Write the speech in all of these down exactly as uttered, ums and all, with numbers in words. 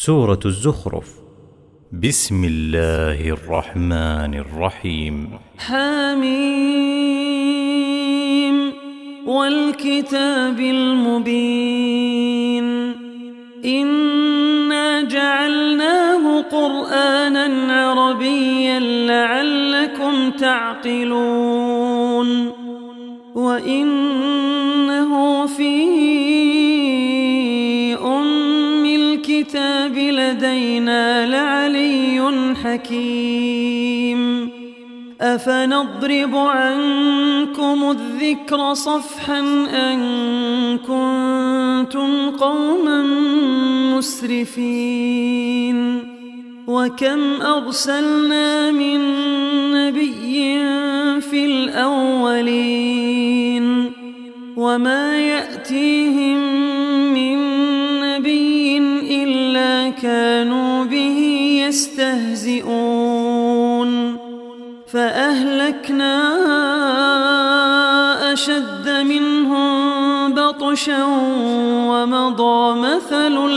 سورة الزخرف. بسم الله الرحمن الرحيم. حميم والكتاب المبين إنا جعلناه قرآنا عربيا لعلكم تعقلون وإنه في أم الكتاب لدينا لعلي حكيم أفنضرب عنكم الذكر صفحا أن كنتم قوما مسرفين وكم أرسلنا من نبي في الأولين وما يأتيهم من نبي إلا كانوا به يستهزئون فأهلكنا أشد منهم بطشا ومضى مثل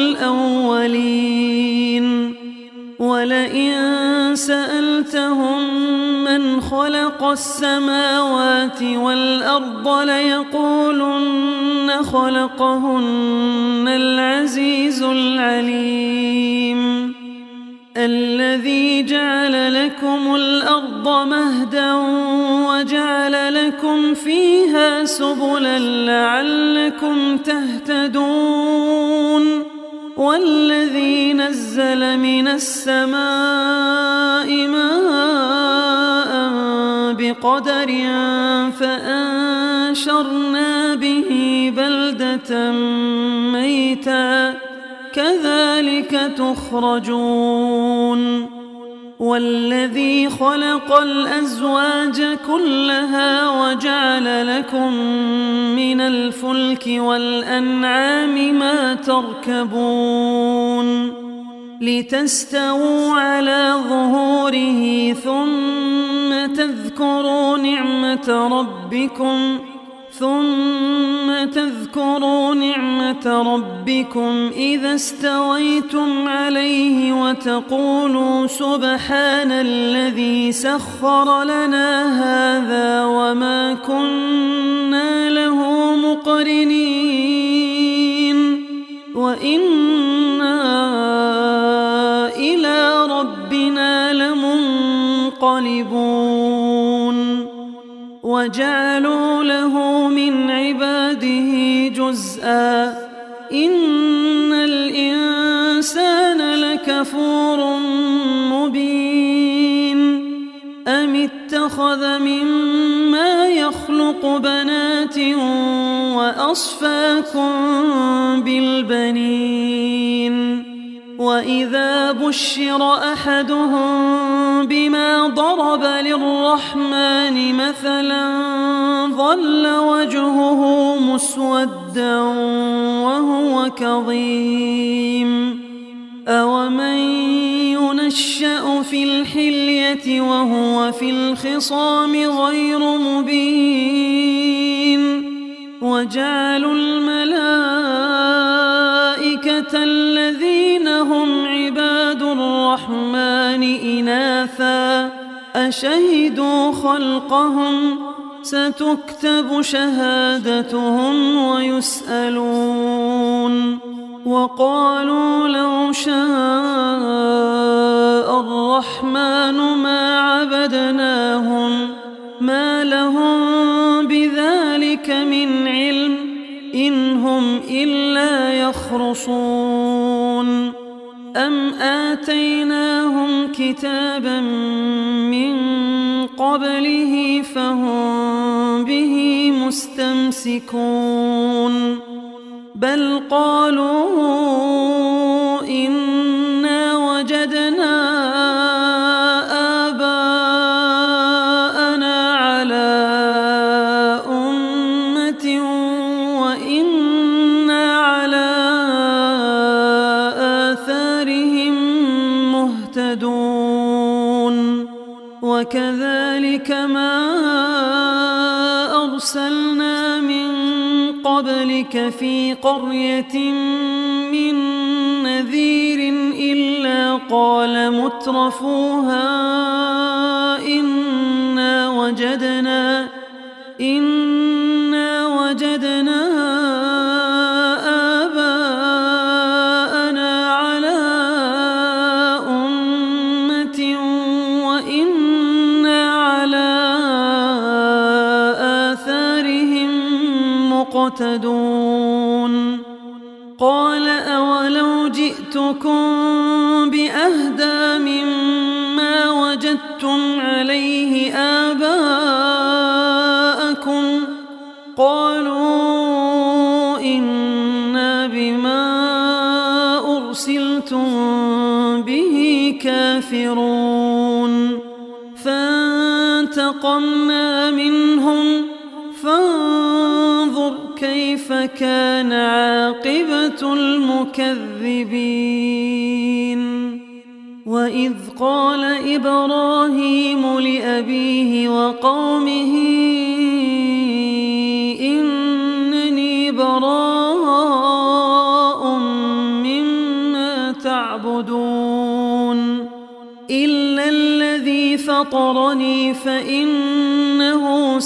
الأولين ولئن سألتهم من خلق السماوات والأرض ليقولن خلقهن العزيز العليم الذي جعل لكم الأرض مهدا وجعل لكم فيها سبلا لعلكم تهتدون والذي نزل من السماء ماء بقدر فأنشرنا به بلدة ميتا كذلك تخرجون والذي خلق الأزواج كلها وجعل لكم من الفلك والأنعام ما تركبون لتستووا على ظهوره ثم تذكروا نعمة ربكم ثم تذكروا نعمة ربكم إذا استويتم عليه وتقولوا سبحان الذي سخر لنا هذا وما كنا له مقرنين وإنا إلى ربنا لمنقلبون وجعلوا له من عباده جزءا إن الإنسان لكفور مبين أم اتخذ مما يخلق بنات وأصفاكم بالبنين وإذا بشر أحدهم بما ضرب للرحمن مثلا ظل وجهه مسودا وهو كظيم أومن ينشأ في الحلية وهو في الخصام غير مبين وجعلوا الملائكة الذين هم عباد الرحمن إناثا أشهدوا خلقهم ستكتب شهادتهم ويسألون وقالوا لو شاء الرحمن ما عبدناهم ما لهم بذلك من علم إن هم إلا يخرصون أم آتيناهم كتابا من قبله فهم به مستمسكون بل قالوا إنا وجدنا آباءنا على أمة وإنا على آثارهم مهتدون وكذلك ما أرسلنا من قبلك في قرية من نذير وقال مترفوها إنا وجدنا إنا وجدنا آباءنا على أمة وإنا على آثارهم مقتدون قال أولو جئتكم بأهدى مما وجدتم عليه آباءكم قالوا إنا بما أرسلتم به كافرون فانتقمنا منهم فانظر كيف كان عاقبة المكذبين وإذ قال إبراهيم لأبيه وقومه إنني براء مما تعبدون إلا الذي فطرني فإنه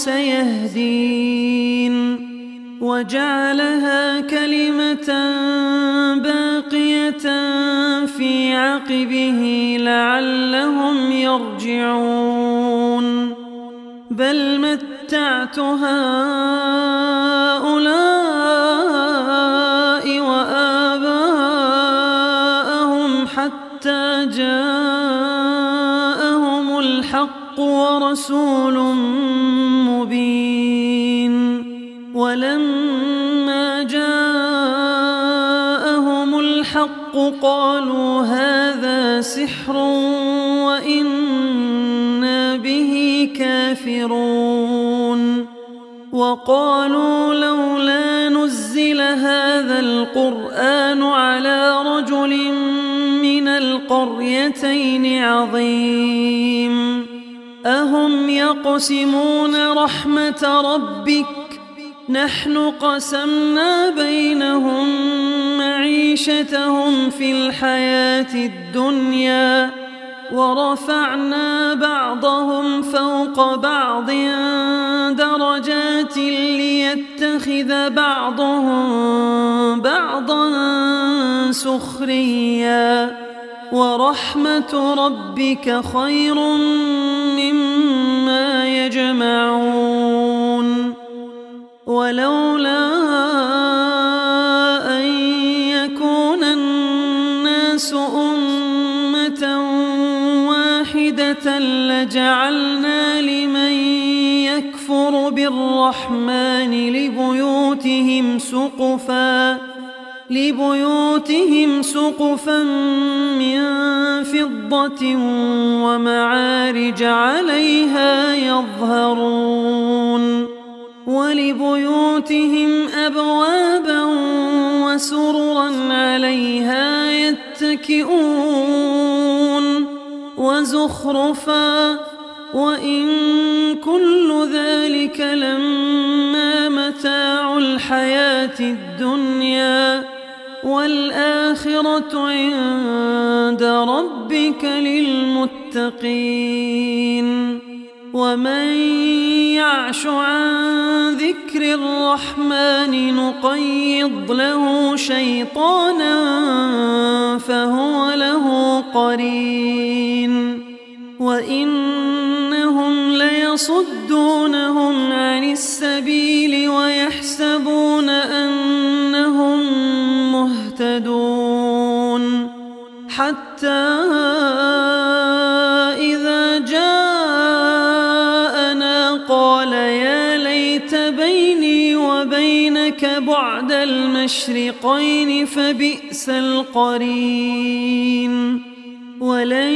سيهدين وجعلها كلمة باقية في عقبه لعلهم يرجعون بل متعت هؤلاء وآباءهم حتى جاءهم الحق ورسول مبين ولما جاءهم الحق قالوا هذا سحر وإنا به كافرون وقالوا لولا نزل هذا القرآن على رجل من القريتين عظيم أهم يقسمون رحمة ربك نحن قسمنا بينهم معيشتهم في الحياة الدنيا ورفعنا بعضهم فوق بعض درجات ليتخذ بعضهم بعضا سخريا ورحمة ربك خير مما يجمعون ولولا أن يكون الناس أمة واحدة لجعلنا لمن يكفر بالرحمن لبيوتهم سقفا لبيوتهم سقفا من فضة ومعارج عليها يظهرون ولبيوتهم أبوابا وسررا عليها يتكئون وزخرفا وإن كل ذلك لما متاع الحياة الدنيا والآخرة عند ربك للمتقين ومن يعش عن ذكر الرحمن نقيض له شيطانا فهو له قرين وإنهم ليصدونهم عن السبيل ويحسبون أنهم مهتدون حتى إذا جاءنا قال يا ليت بيني وبينك بعد المشرقين فبئس القرين ولن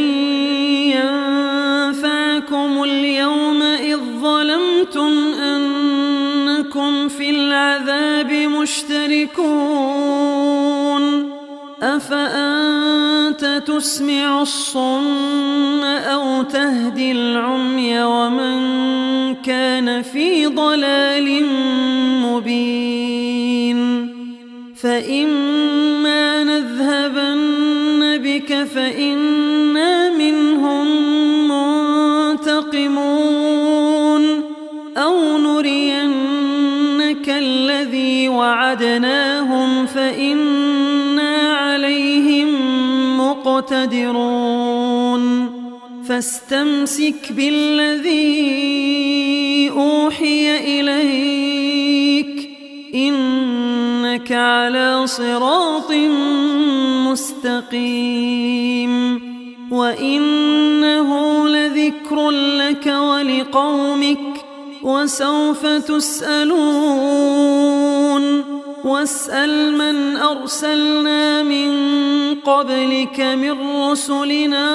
ينفعكم اليوم إذ ظلمتم أنكم في العذاب مشتركون أفأنت تسمع الصم أو تهدي العمي ومن كان في ضلال مبين فإما نذهبن بك نصيبك فإنا منهم منتقمون أو نرينك الذي وعدناهم فإنا عليهم مقتدرون فاستمسك بالذي أوحي إليك إنك على صراط مستقيم وإنه لذكر لك ولقومك وسوف تسألون واسأل من أرسلنا من قبلك من رسلنا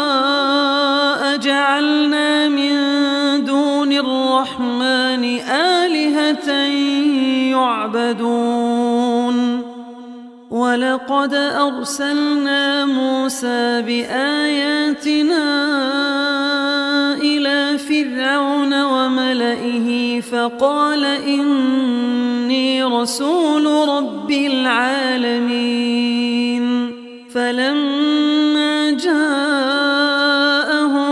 أجعلنا من دون الرحمن آلهة يعبدون ولقد أرسلنا موسى بآياتنا إلى فرعون وملئه فقال إني رسول رب العالمين فلما جاءهم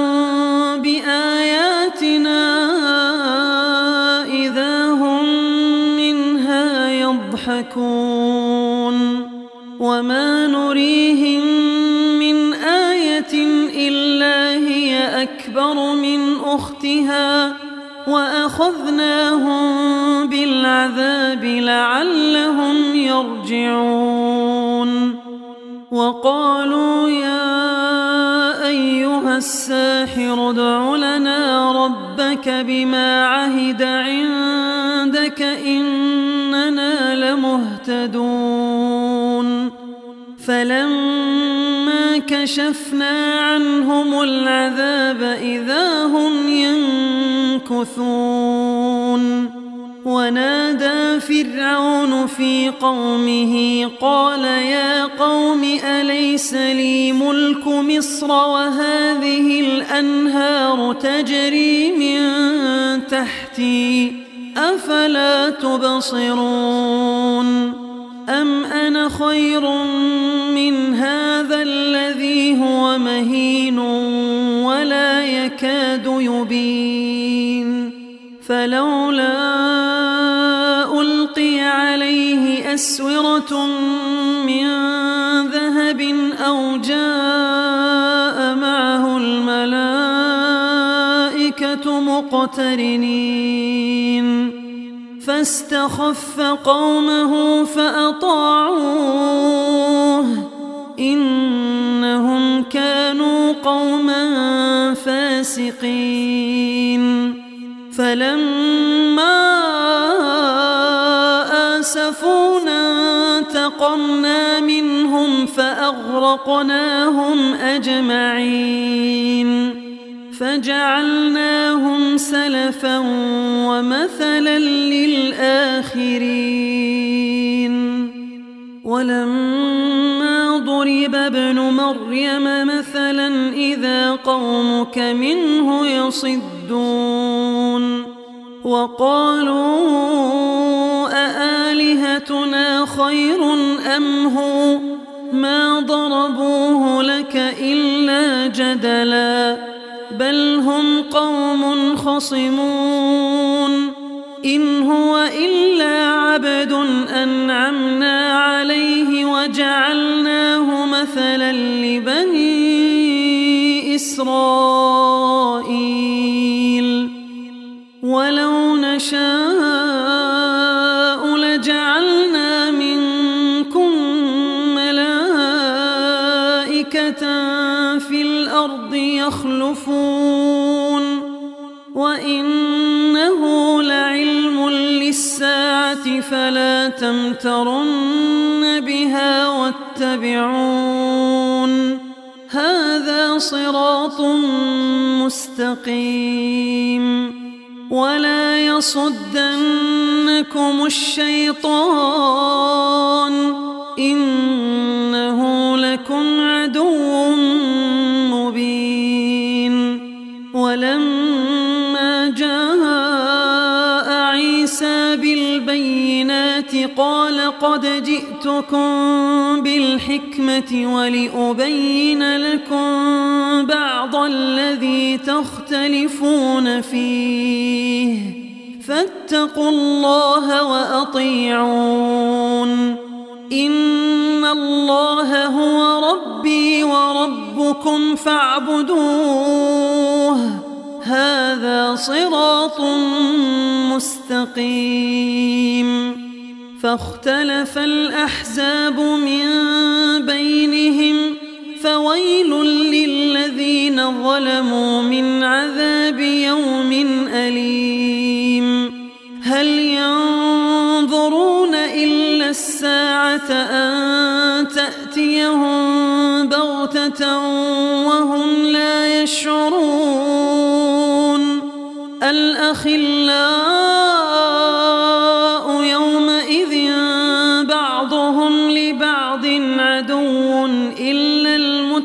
بآياتنا إذا هم منها يضحكون وما نريهم من آية إلا هي أكبر من أختها وأخذناهم بالعذاب لعلهم يرجعون وقالوا يا أيها الساحر ادع لنا ربك بما عهد عندك إننا لمهتدون فلما كشفنا عنهم العذاب إذا هم ينكثون ونادى فرعون في قومه قال يا قوم أليس لي ملك مصر وهذه الأنهار تجري من تحتي أفلا تبصرون أم أنا خير من هذا الذي هو مهين ولا يكاد يبين فلولا ألقي عليه أسورة من ذهب أو جاء معه الملائكة مقترنين فاستخف قومه فأطاعوه إنهم كانوا قوما فاسقين فلما آسفونا انتقمنا منهم فأغرقناهم أجمعين فجعلناهم سلفا ومثلا للآخرين ولما ضرب ابن مريم مثلا إذا قومك منه يصدون وقالوا أآلهتنا خير أم هو ما ضربوه لك إلا جدلا بل هم قوم خصمون إن هو إلا عبد أنعمنا عليه وجعلناه مثلا لبني إسرائيل ولو نشاء لجعلنا منكم ملائكة في الأرض يخلفون وإنه لعلم للساعة فلا تمترن بها واتبعون هذا صراط مستقيم ولا يصدنكم الشيطان إنه لكم عدو مبين ولما جاء عيسى بالبينات قال لقد جئتكم بالحكمة ولأبين لكم بعض الذي تختلفون فيه فاتقوا الله وأطيعون إن الله هو ربي وربكم فاعبدوه هذا صراط مستقيم. فاختلف الأحزاب من بينهم فويل للذين ظلموا من عذاب يوم أليم. هل ينظرون إلا الساعة أن تأتيهم بغتة وهم لا يشعرون الأخلاء يومئذ بعضهم لبعض عدو إلا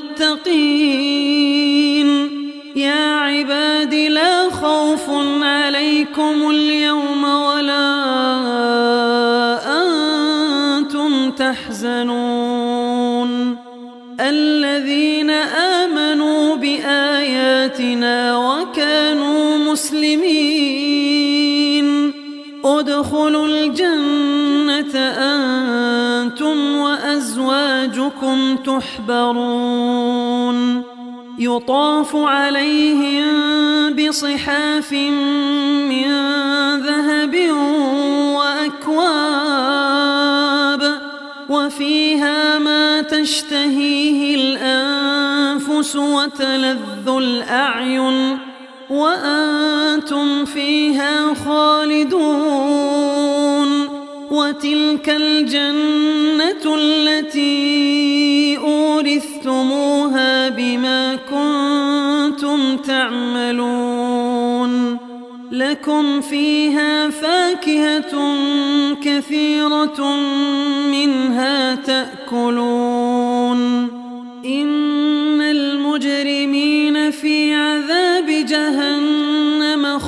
المتقين يا عباد لا خوف عليكم اليوم ولا أنتم تحزنون الذين آمنوا بآياتنا وكانوا مسلمين ادخلوا الجنة أنتم وأزواجكم تحبرون يطاف عليهم بصحاف من ذهب وأكواب وفيها ما تشتهيه الأنفس وتلذ الأعين وأنتم فيها خالدون وتلك الجنة التي أورثتموها بما كنتم تعملون لكم فيها فاكهة كثيرة منها تأكلون إن المجرمين في عذاب جهنم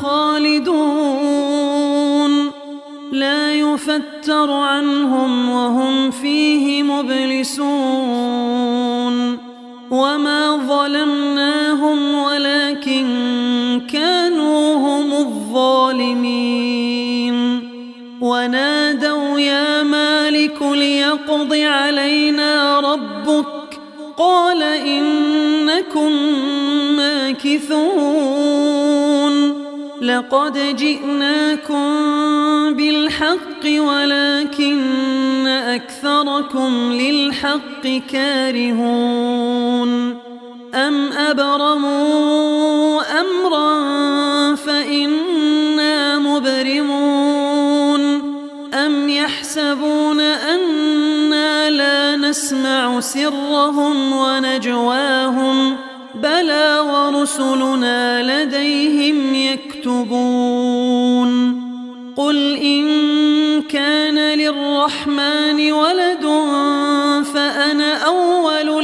خالدون لا يفتر عنهم وهم فيه مبلسون وما ظلمناهم ولكن كانوا هم الظالمين ونادوا يا مالك ليقض علينا ربك قال إنكم ماكثون لقد جئناكم بالحق ولكن أكثركم للحق كارهون أم أبرموا أمرا فإنا مبرمون أم يحسبون أنا لا نسمع سرهم ونجواهم بلى ورسلنا لديهم يكتبون قل إن كان للرحمن ولد فأنا أول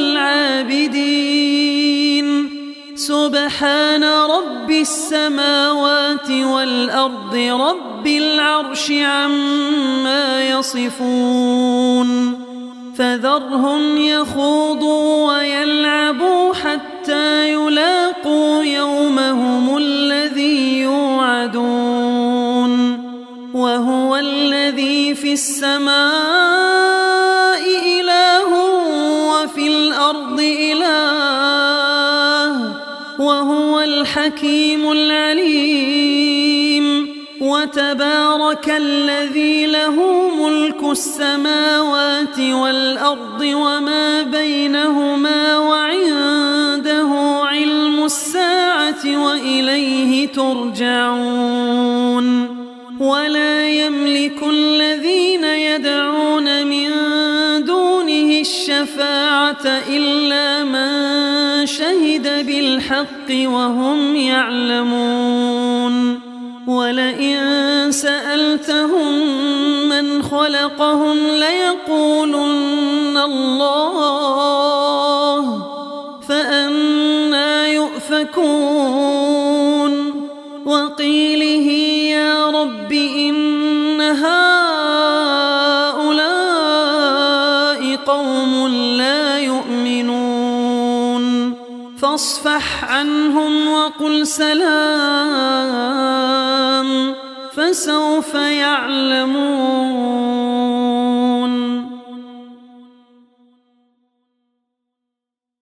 العابدين سبحان رب السماوات والأرض رب العرش عما يصفون فذرهم يخوضوا ويلعبوا حتى يلاقوا يومهم الذي يوعدون وهو الذي في السماء إله وفي الأرض إله وهو الحكيم العليم وتبارك الذي له ملك السماوات والأرض وما بينهما وعنده علم الساعة وإليه ترجعون ولا يملك الذين يدعون من دونه الشفاعة إلا من شهد بالحق وهم يعلمون ولئن سألتهم من خلقهم ليقولن الله فأنى يؤفكون وقيله يا رب إن هؤلاء فاصفح عنهم وقل سلام فسوف يعلمون.